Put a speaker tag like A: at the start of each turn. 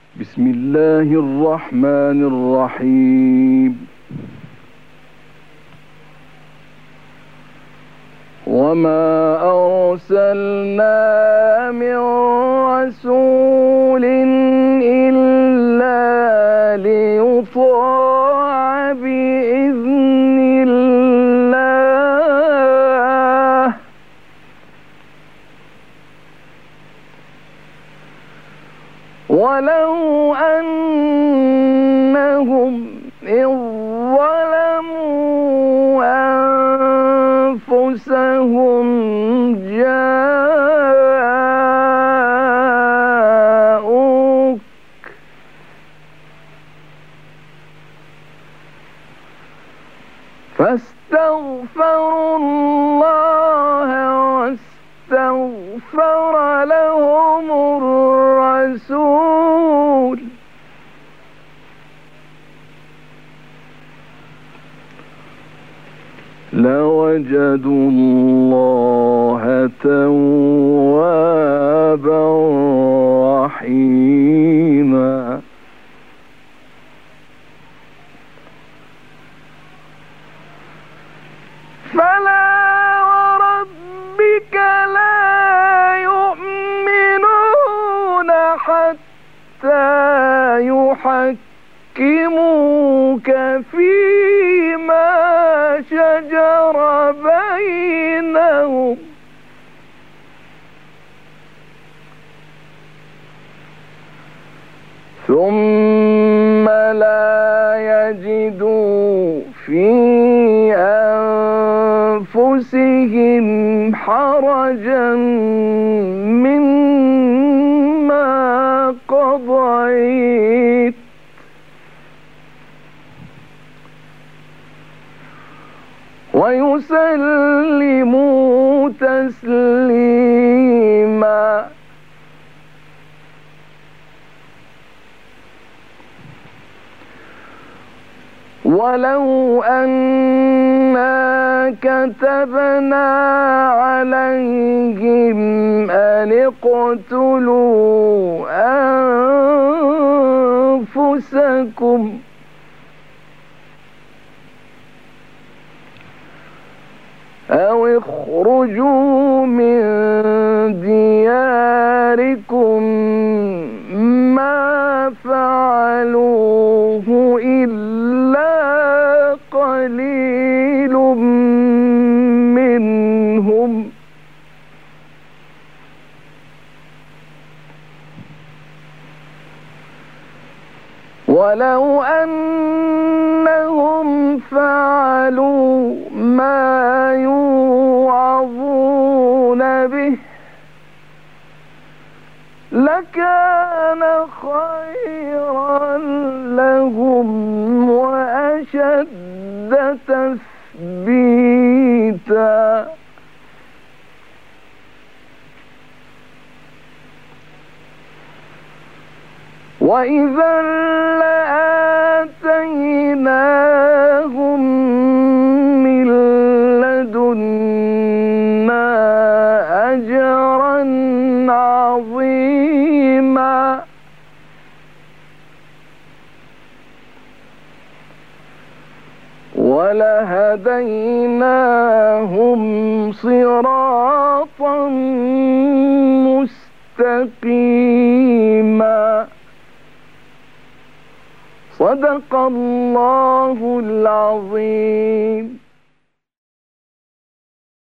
A: بسم الله الرحمن الرحيم. وما أرسلنا من رسول إلا ليطاع بإذن الله ولو أنهم إذ ظلموا أنفسهم جاءوك فاستغفروا الله واستغفر لهم الرسول لوجدوا الله توابا رحيما. فلا وربك لا يؤمنون حتى يحكموك فيما شجر بينهم ثم لا يجدوا في أنفسهم حرجا مما قضيت ويسلموا تسليما. ولو أنا كتبنا عليهم أن اقتلوا أنفسكم أو اخرجوا من دياركم ما فعلوه إلا قليل منهم ولو أنهم فعلوا ما يوعظون به لكان خيرا لهم وأشد تثبيتا. وإذا لآتيناهم من لدنا أجرا عظيما. ولهديناهم صراطا مستقيما. صدق الله العظيم.